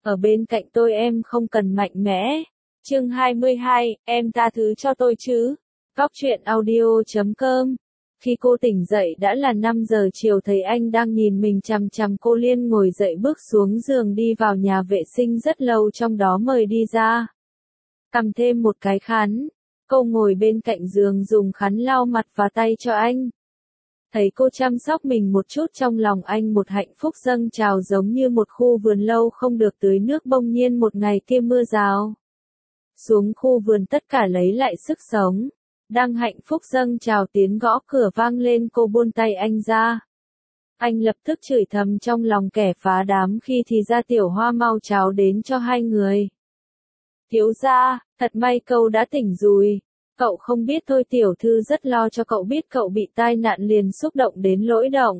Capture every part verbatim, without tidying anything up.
Ở bên cạnh tôi em không cần mạnh mẽ. Chương hai mươi hai, em tha thứ cho tôi chứ. Góc truyện audio chấm com. Khi cô tỉnh dậy đã là năm giờ chiều, thấy anh đang nhìn mình chằm chằm, cô liền ngồi dậy bước xuống giường đi vào nhà vệ sinh rất lâu, trong đó mời đi ra. Cầm thêm một cái khăn. Cô ngồi bên cạnh giường dùng khăn lau mặt và tay cho anh. Thấy cô chăm sóc mình một chút, trong lòng anh một hạnh phúc dâng trào, giống như một khu vườn lâu không được tưới nước, bỗng nhiên một ngày kia mưa rào xuống, khu vườn tất cả lấy lại sức sống. Đang hạnh phúc dâng trào, tiếng gõ cửa vang lên, cô buông tay anh ra. Anh lập tức chửi thầm trong lòng, kẻ phá đám, khi thì ra Tiểu Hoa mau cháo đến cho hai người. Thiếu gia, thật may cậu đã tỉnh rồi. Cậu không biết thôi, tiểu thư rất lo cho cậu, biết cậu bị tai nạn liền xúc động đến lỗi động.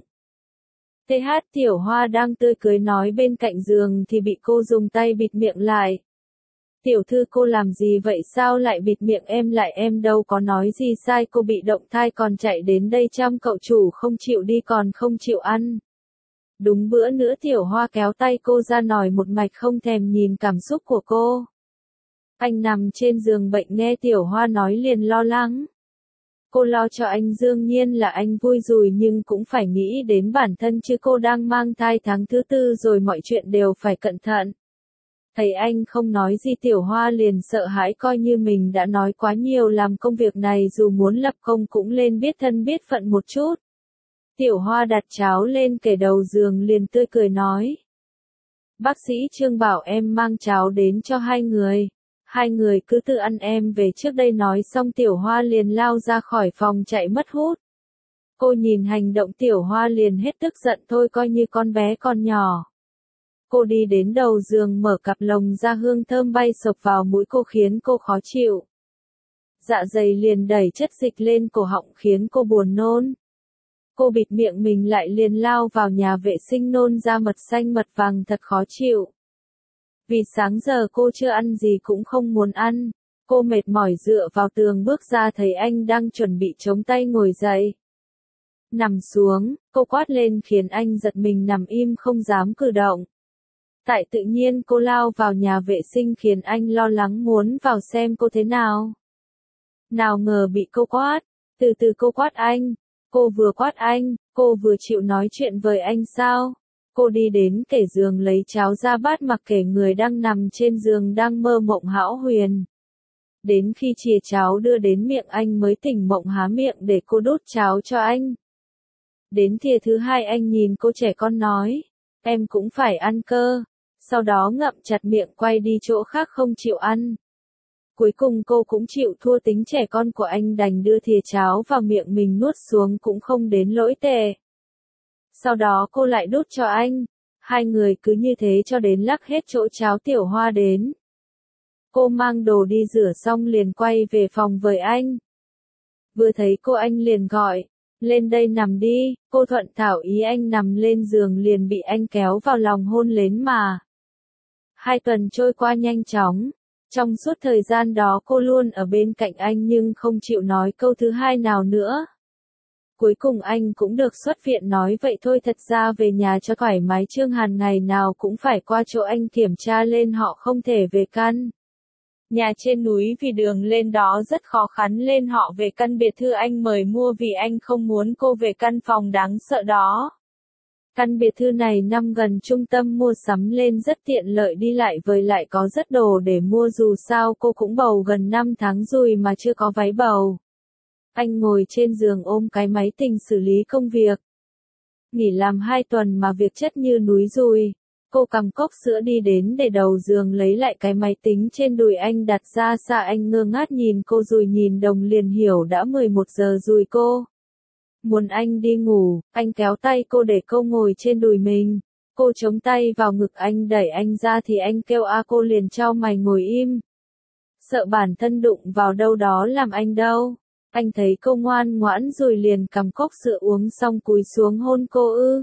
Tê hát Tiểu Hoa đang tươi cười nói bên cạnh giường thì bị cô dùng tay bịt miệng lại. Tiểu thư, cô làm gì vậy, sao lại bịt miệng em lại, em đâu có nói gì sai, cô bị động thai còn chạy đến đây chăm cậu chủ, không chịu đi còn không chịu ăn. Đúng bữa nữa. Tiểu Hoa kéo tay cô ra nói một mạch, không thèm nhìn cảm xúc của cô. Anh nằm trên giường bệnh nghe Tiểu Hoa nói liền lo lắng. Cô lo cho anh đương nhiên là anh vui rồi, nhưng cũng phải nghĩ đến bản thân chứ, cô đang mang thai tháng thứ tư rồi, mọi chuyện đều phải cẩn thận. Thấy anh không nói gì, Tiểu Hoa liền sợ hãi, coi như mình đã nói quá nhiều, làm công việc này dù muốn lập công cũng lên biết thân biết phận một chút. Tiểu Hoa đặt cháo lên kề đầu giường liền tươi cười nói. Bác sĩ Trương bảo em mang cháo đến cho hai người. Hai người cứ tự ăn, em về trước đây. Nói xong Tiểu Hoa liền lao ra khỏi phòng chạy mất hút. Cô nhìn hành động Tiểu Hoa liền hết tức giận, thôi coi như con bé còn nhỏ. Cô đi đến đầu giường mở cặp lồng ra, hương thơm bay sộc vào mũi cô khiến cô khó chịu. Dạ dày liền đẩy chất dịch lên cổ họng khiến cô buồn nôn. Cô bịt miệng mình lại liền lao vào nhà vệ sinh nôn ra mật xanh mật vàng, thật khó chịu. Vì sáng giờ cô chưa ăn gì cũng không muốn ăn. Cô mệt mỏi dựa vào tường bước ra, thấy anh đang chuẩn bị chống tay ngồi dậy. Nằm xuống, cô quát lên khiến anh giật mình, nằm im không dám cử động. Tại tự nhiên cô lao vào nhà vệ sinh khiến anh lo lắng muốn vào xem cô thế nào. Nào ngờ bị cô quát. Từ từ cô quát anh. Cô vừa quát anh, cô vừa chịu nói chuyện với anh sao? Cô đi đến kề giường lấy cháo ra bát, mặc kệ người đang nằm trên giường đang mơ mộng hão huyền. Đến khi chìa cháo đưa đến miệng anh mới tỉnh mộng há miệng để cô đút cháo cho anh. Đến thìa thứ hai anh nhìn cô trẻ con nói, em cũng phải ăn cơ. Sau đó ngậm chặt miệng quay đi chỗ khác không chịu ăn. Cuối cùng cô cũng chịu thua tính trẻ con của anh, đành đưa thìa cháo vào miệng mình nuốt xuống, cũng không đến lỗi tệ. Sau đó cô lại đút cho anh. Hai người cứ như thế cho đến lắc hết chỗ cháo. Tiểu Hoa đến. Cô mang đồ đi rửa xong liền quay về phòng với anh. Vừa thấy cô anh liền gọi, lên đây nằm đi. Cô thuận thảo ý anh nằm lên giường liền bị anh kéo vào lòng hôn lên mà. Hai tuần trôi qua nhanh chóng. Trong suốt thời gian đó cô luôn ở bên cạnh anh nhưng không chịu nói câu thứ hai nào nữa. Cuối cùng anh cũng được xuất viện, nói vậy thôi, thật ra về nhà cho thoải mái, Trương Hàn ngày nào cũng phải qua chỗ anh kiểm tra lên, họ không thể về căn nhà trên núi vì đường lên đó rất khó khăn, lên họ về căn biệt thự anh mời mua vì anh không muốn cô về căn phòng đáng sợ đó. Căn biệt thự này nằm gần trung tâm mua sắm lên rất tiện lợi đi lại, với lại có rất đồ để mua, dù sao cô cũng bầu gần năm tháng rồi mà chưa có váy bầu. Anh ngồi trên giường ôm cái máy tính xử lý công việc. Nghỉ làm hai tuần mà việc chất như núi rồi. Cô cầm cốc sữa đi đến để đầu giường lấy lại cái máy tính trên đùi anh đặt ra xa, anh ngơ ngác nhìn cô rồi nhìn đồng liền hiểu đã mười một giờ rồi. Cô muốn anh đi ngủ, anh kéo tay cô để cô ngồi trên đùi mình. Cô chống tay vào ngực anh, đẩy anh ra thì anh kêu a, cô liền chau mày ngồi im. Sợ bản thân đụng vào đâu đó làm anh đau. Anh thấy cô ngoan ngoãn rồi liền cầm cốc sữa uống xong cúi xuống hôn cô. Ư,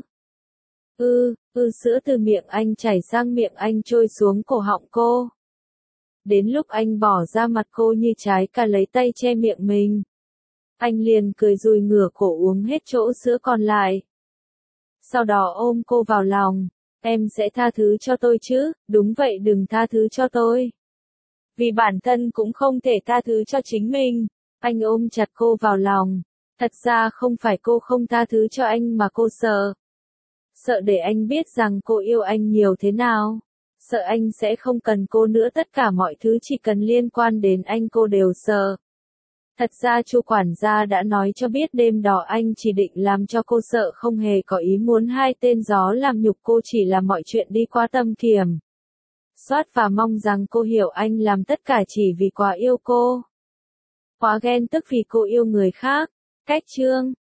ư, ư sữa từ miệng anh chảy sang miệng anh trôi xuống cổ họng cô. Đến lúc anh bỏ ra mặt cô như trái cà lấy tay che miệng mình. Anh liền cười rồi ngửa cổ uống hết chỗ sữa còn lại. Sau đó ôm cô vào lòng. Em sẽ tha thứ cho tôi chứ, đúng vậy đừng tha thứ cho tôi. Vì bản thân cũng không thể tha thứ cho chính mình. Anh ôm chặt cô vào lòng. Thật ra không phải cô không tha thứ cho anh mà cô sợ. Sợ để anh biết rằng cô yêu anh nhiều thế nào. Sợ anh sẽ không cần cô nữa, tất cả mọi thứ chỉ cần liên quan đến anh cô đều sợ. Thật ra Chu quản gia đã nói cho biết đêm đó anh chỉ định làm cho cô sợ, không hề có ý muốn hai tên gió làm nhục cô, chỉ là mọi chuyện đi qua tâm kiểm soát và mong rằng cô hiểu anh làm tất cả chỉ vì quá yêu cô. Quá ghen tức vì cô yêu người khác. Cách chương